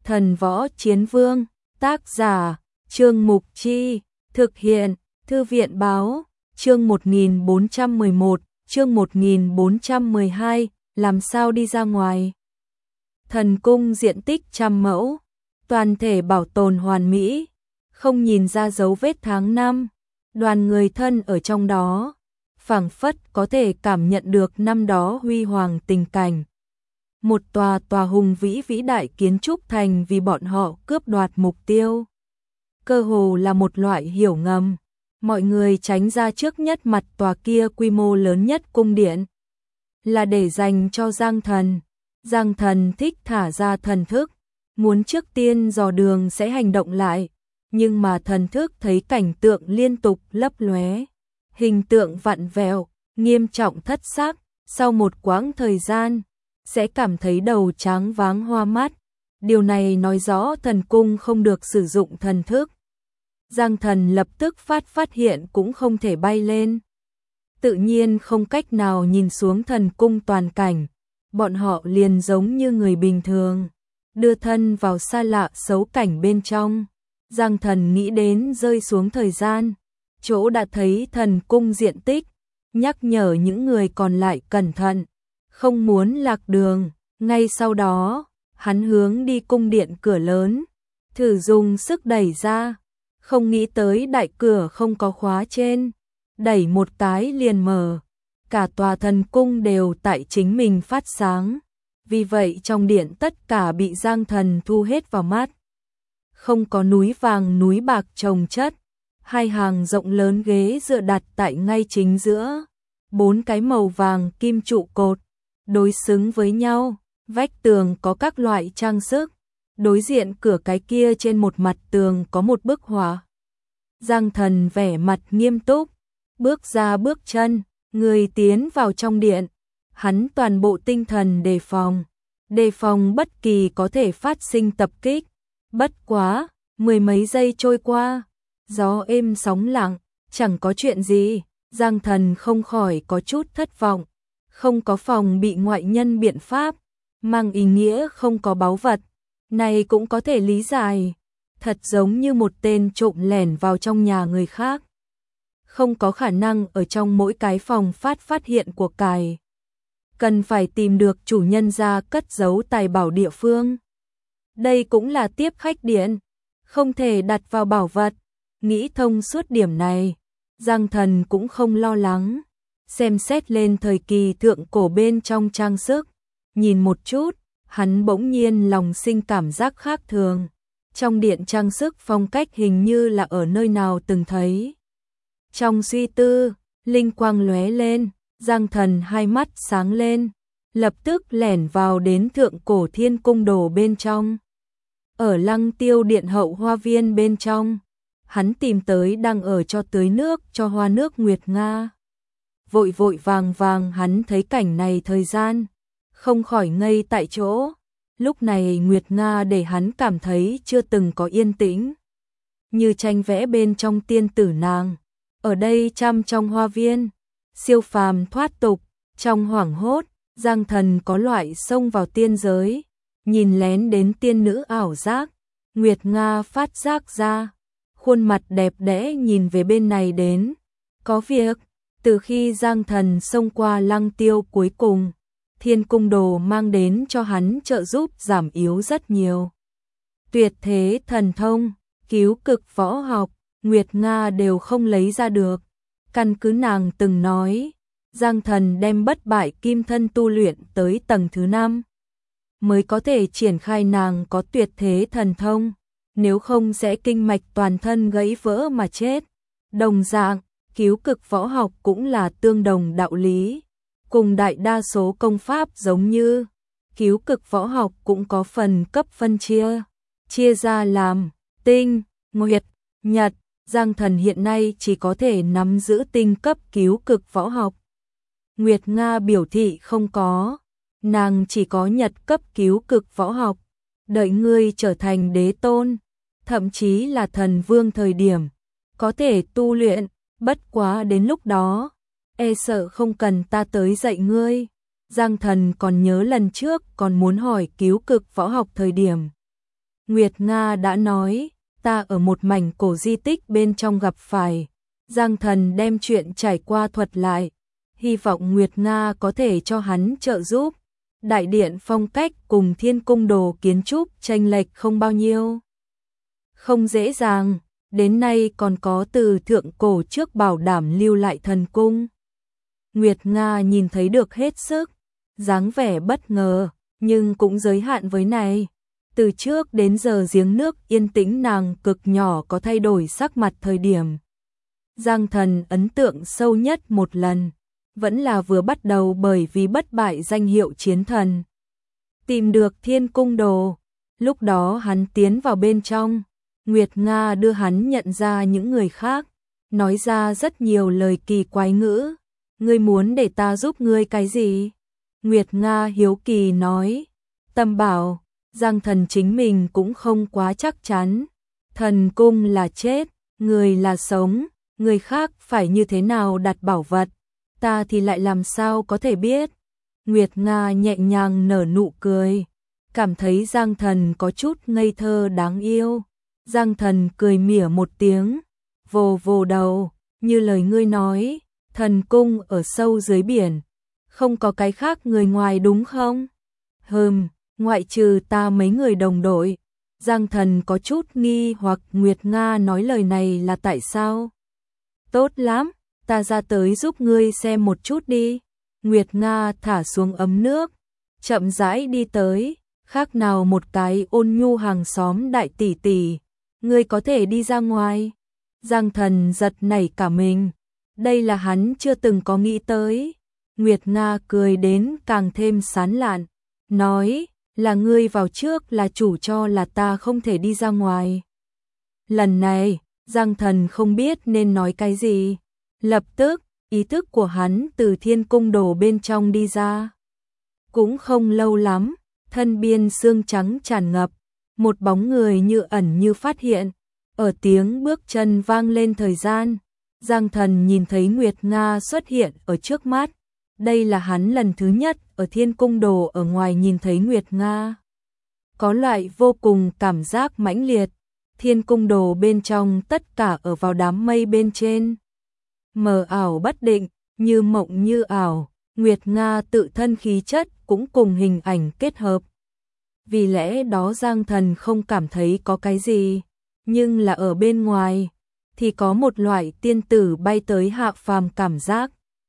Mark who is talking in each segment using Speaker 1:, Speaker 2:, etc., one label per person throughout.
Speaker 1: Thần võ chiến vương, tác giả, Trương Mục Chi, thực hiện, Thư viện báo, chương 1411, chương 1412, làm sao đi ra ngoài. Thần cung diện tích 100 mẫu, toàn thể bảo tồn hoàn mỹ, không nhìn ra dấu vết tháng năm, đoàn người thân ở trong đó, phảng phất có thể cảm nhận được năm đó huy hoàng tình cảnh. Một tòa hùng vĩ vĩ đại kiến trúc thành vì bọn họ cướp đoạt mục tiêu. Cơ hồ là một loại hiểu ngầm, mọi người tránh ra trước nhất mặt tòa kia quy mô lớn nhất cung điện. Là để dành cho Giang Thần. Giang Thần thích thả ra thần thức, muốn trước tiên dò đường sẽ hành động lại, nhưng mà thần thức thấy cảnh tượng liên tục lấp lóe, hình tượng vặn vẹo, nghiêm trọng thất sắc, sau một quãng thời gian sẽ cảm thấy đầu tráng váng hoa mắt. Điều này nói rõ thần cung không được sử dụng thần thức. Giang Thần lập tức phát hiện cũng không thể bay lên, tự nhiên không cách nào nhìn xuống thần cung toàn cảnh. Bọn họ liền giống như người bình thường, đưa thân vào xa lạ xấu cảnh bên trong. Giang Thần nghĩ đến rơi xuống thời gian, chỗ đã thấy thần cung diện tích, nhắc nhở những người còn lại cẩn thận, không muốn lạc đường. Ngay sau đó, hắn hướng đi cung điện cửa lớn, thử dùng sức đẩy ra, không nghĩ tới đại cửa không có khóa trên, đẩy một cái liền mở. Cả tòa thần cung đều tại chính mình phát sáng, vì vậy trong điện tất cả bị Giang Thần thu hết vào mắt. Không có núi vàng núi bạc chồng chất, hai hàng rộng lớn ghế dựa đặt tại ngay chính giữa, 4 cái màu vàng kim trụ cột đối xứng với nhau, vách tường có các loại trang sức, đối diện cửa cái kia trên một mặt tường có một bức họa. Giang Thần vẻ mặt nghiêm túc, bước ra bước chân, người tiến vào trong điện, hắn toàn bộ tinh thần đề phòng bất kỳ có thể phát sinh tập kích. Bất quá, 10 mấy giây trôi qua, gió êm sóng lặng, chẳng có chuyện gì. Giang Thần không khỏi có chút thất vọng, không có phòng bị ngoại nhân biện pháp, mang ý nghĩa không có báu vật, này cũng có thể lý giải, thật giống như một tên trộm lẻn vào trong nhà người khác. Không có khả năng ở trong mỗi cái phòng phát hiện của cải. Cần phải tìm được chủ nhân ra cất giấu tài bảo địa phương. Đây cũng là tiếp khách điện, không thể đặt vào bảo vật. Nghĩ thông suốt điểm này, Giang Thần cũng không lo lắng. Xem xét lên thời kỳ thượng cổ bên trong trang sức, nhìn một chút, hắn bỗng nhiên lòng sinh cảm giác khác thường. Trong điện trang sức phong cách hình như là ở nơi nào từng thấy. Trong suy tư, linh quang lóe lên, Giang Thần hai mắt sáng lên, lập tức lẻn vào đến thượng cổ thiên cung đồ bên trong. Ở Lăng Tiêu điện hậu hoa viên bên trong, hắn tìm tới đang ở cho tưới nước cho hoa nước Nguyệt Nga. Vội vàng hắn thấy cảnh này thời gian, không khỏi ngây tại chỗ. Lúc này Nguyệt Nga để hắn cảm thấy chưa từng có yên tĩnh, như tranh vẽ bên trong tiên tử nàng. Ở đây trong hoa viên, siêu phàm thoát tục, trong hoảng hốt, Giang Thần có loại xông vào tiên giới, nhìn lén đến tiên nữ ảo giác. Nguyệt Nga phát giác ra, khuôn mặt đẹp đẽ nhìn về bên này đến. Có việc, từ khi Giang Thần xông qua Lăng Tiêu cuối cùng, thiên cung đồ mang đến cho hắn trợ giúp giảm yếu rất nhiều. Tuyệt thế thần thông, cứu cực võ học, Nguyệt Nga đều không lấy ra được. Căn cứ nàng từng nói, Giang Thần đem bất bại kim thân tu luyện tới tầng thứ 5, mới có thể triển khai nàng có tuyệt thế thần thông, nếu không sẽ kinh mạch toàn thân gãy vỡ mà chết. Đồng dạng, cứu cực võ học cũng là tương đồng đạo lý, cùng đại đa số công pháp giống như, cứu cực võ học cũng có phần cấp phân chia ra làm tinh, nguyệt, nhật. Giang Thần hiện nay chỉ có thể nắm giữ tinh cấp cứu cực võ học. Nguyệt Nga biểu thị không có, nàng chỉ có nhật cấp cứu cực võ học. Đợi ngươi trở thành đế tôn, thậm chí là thần vương thời điểm, có thể tu luyện, bất quá đến lúc đó, e sợ không cần ta tới dạy ngươi. Giang Thần còn nhớ lần trước còn muốn hỏi cứu cực võ học thời điểm, Nguyệt Nga đã nói, ta ở một mảnh cổ di tích bên trong gặp phải. Giang Thần đem chuyện trải qua thuật lại, hy vọng Nguyệt Nga có thể cho hắn trợ giúp. Đại điện phong cách cùng Thiên Cung đồ kiến trúc chênh lệch không bao nhiêu. Không dễ dàng, đến nay còn có từ thượng cổ trước bảo đảm lưu lại thần cung. Nguyệt Nga nhìn thấy được hết sức, dáng vẻ bất ngờ, nhưng cũng giới hạn với này. Từ trước đến giờ giếng nước yên tĩnh nàng cực nhỏ có thay đổi sắc mặt thời điểm. Giang Thần ấn tượng sâu nhất một lần, vẫn là vừa bắt đầu bởi vì bất bại danh hiệu chiến thần. Tìm được Thiên Cung đồ, lúc đó hắn tiến vào bên trong, Nguyệt Nga đưa hắn nhận ra những người khác, nói ra rất nhiều lời kỳ quái ngữ. Ngươi muốn để ta giúp ngươi cái gì? Nguyệt Nga hiếu kỳ nói. Tâm bảo. Giang Thần chính mình cũng không quá chắc chắn. Thần cung là chết, người là sống, người khác phải như thế nào đặt bảo vật, ta thì lại làm sao có thể biết. Nguyệt Nga nhẹ nhàng nở nụ cười, cảm thấy Giang Thần có chút ngây thơ đáng yêu. Giang Thần cười mỉa một tiếng, vồ vồ đầu, như lời ngươi nói, thần cung ở sâu dưới biển, không có cái khác người ngoài đúng không? Ngoại trừ ta mấy người đồng đội. Giang Thần có chút nghi hoặc Nguyệt Nga nói lời này là tại sao? Tốt lắm, ta ra tới giúp ngươi xem một chút đi. Nguyệt Nga thả xuống ấm nước, chậm rãi đi tới, khác nào một cái ôn nhu hàng xóm đại tỷ tỷ. Ngươi có thể đi ra ngoài. Giang Thần giật nảy cả mình, đây là hắn chưa từng có nghĩ tới. Nguyệt Nga cười đến càng thêm sán lạn, nói, là ngươi vào trước là chủ cho là ta không thể đi ra ngoài. Lần này, Giang Thần không biết nên nói cái gì. Lập tức, ý thức của hắn từ Thiên Cung đồ bên trong đi ra. Cũng không lâu lắm, thân biên xương trắng tràn ngập, một bóng người như ẩn như phát hiện. Ở tiếng bước chân vang lên thời gian, Giang Thần nhìn thấy Nguyệt Nga xuất hiện ở trước mắt. Đây là hắn lần thứ nhất ở Thiên Cung đồ ở ngoài nhìn thấy Nguyệt Nga. Có loại vô cùng cảm giác mãnh liệt. Thiên Cung đồ bên trong tất cả ở vào đám mây bên trên. Mờ ảo bất định, như mộng như ảo. Nguyệt Nga tự thân khí chất cũng cùng hình ảnh kết hợp. Vì lẽ đó Giang Thần không cảm thấy có cái gì. Nhưng là ở bên ngoài, thì có một loại tiên tử bay tới hạ phàm cảm giác.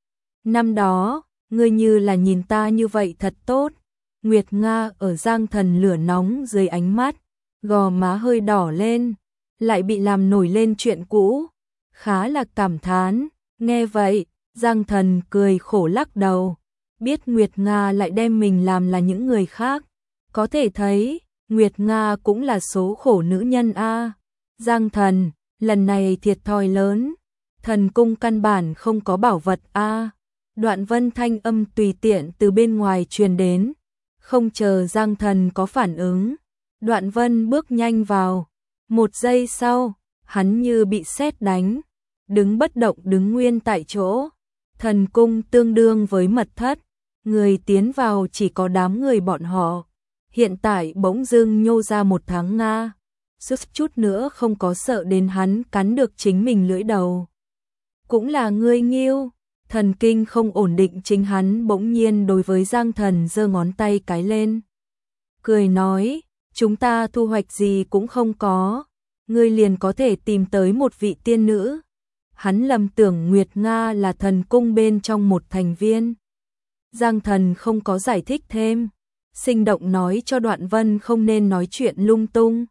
Speaker 1: Năm đó, ngươi như là nhìn ta như vậy thật tốt. Nguyệt Nga ở Giang Thần lửa nóng dưới ánh mắt, gò má hơi đỏ lên, lại bị làm nổi lên chuyện cũ. Khá là cảm thán, nghe vậy, Giang Thần cười khổ lắc đầu. Biết Nguyệt Nga lại đem mình làm là những người khác. Có thể thấy, Nguyệt Nga cũng là số khổ nữ nhân a. Giang Thần, lần này thiệt thòi lớn. Thần cung căn bản không có bảo vật a. Đoạn Vân thanh âm tùy tiện từ bên ngoài truyền đến, không chờ Giang Thần có phản ứng, Đoạn Vân bước nhanh vào. Một giây sau, hắn như bị sét đánh, đứng bất động đứng nguyên tại chỗ. Thần cung tương đương với mật thất, người tiến vào chỉ có đám người bọn họ. Hiện tại bỗng dưng nhô ra một tháng Nga, suýt chút nữa không có sợ đến hắn cắn được chính mình lưỡi đầu. Cũng là ngươi Nghiêu. Thần kinh không ổn định chính hắn bỗng nhiên đối với Giang Thần giơ ngón tay cái lên. Cười nói, chúng ta thu hoạch gì cũng không có, ngươi liền có thể tìm tới một vị tiên nữ. Hắn lầm tưởng Nguyệt Nga là thần cung bên trong một thành viên. Giang Thần không có giải thích thêm, sinh động nói cho Đoạn Vân không nên nói chuyện lung tung.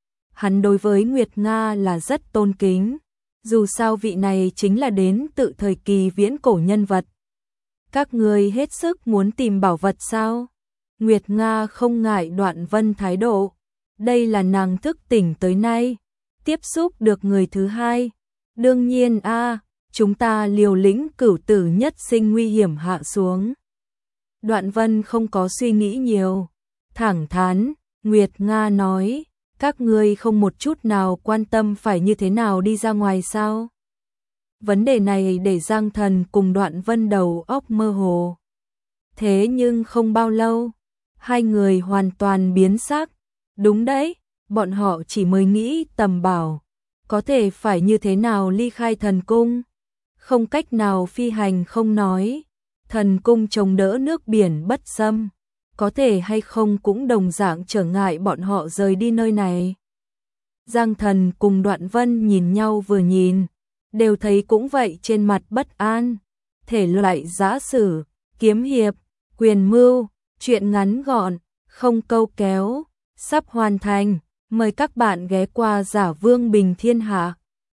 Speaker 1: Hắn đối với Nguyệt Nga là rất tôn kính. Dù sao vị này chính là đến tự thời kỳ viễn cổ nhân vật. Các người hết sức muốn tìm bảo vật sao? Nguyệt Nga không ngại Đoạn Vân thái độ. Đây là nàng thức tỉnh tới nay, tiếp xúc được người thứ hai. Đương nhiên chúng ta liều lĩnh cửu tử nhất sinh nguy hiểm hạ xuống. Đoạn Vân không có suy nghĩ nhiều, thẳng thắn, Nguyệt Nga nói. Các ngươi không một chút nào quan tâm phải như thế nào đi ra ngoài sao? Vấn đề này để Giang Thần cùng Đoạn Vân đầu óc mơ hồ. Thế nhưng không bao lâu, hai người hoàn toàn biến sắc. Đúng đấy, bọn họ chỉ mới nghĩ tầm bảo, có thể phải như thế nào ly khai thần cung, không cách nào phi hành không nói, thần cung chống đỡ nước biển bất xâm, có thể hay không cũng đồng dạng trở ngại bọn họ rời đi nơi này. Giang Thần cùng Đoạn Vân nhìn nhau vừa nhìn, đều thấy cũng vậy trên mặt bất an, thể loại giã sử, kiếm hiệp, quyền mưu, chuyện ngắn gọn, không câu kéo, sắp hoàn thành, mời các bạn ghé qua Giả Vương Bình Thiên Hạ.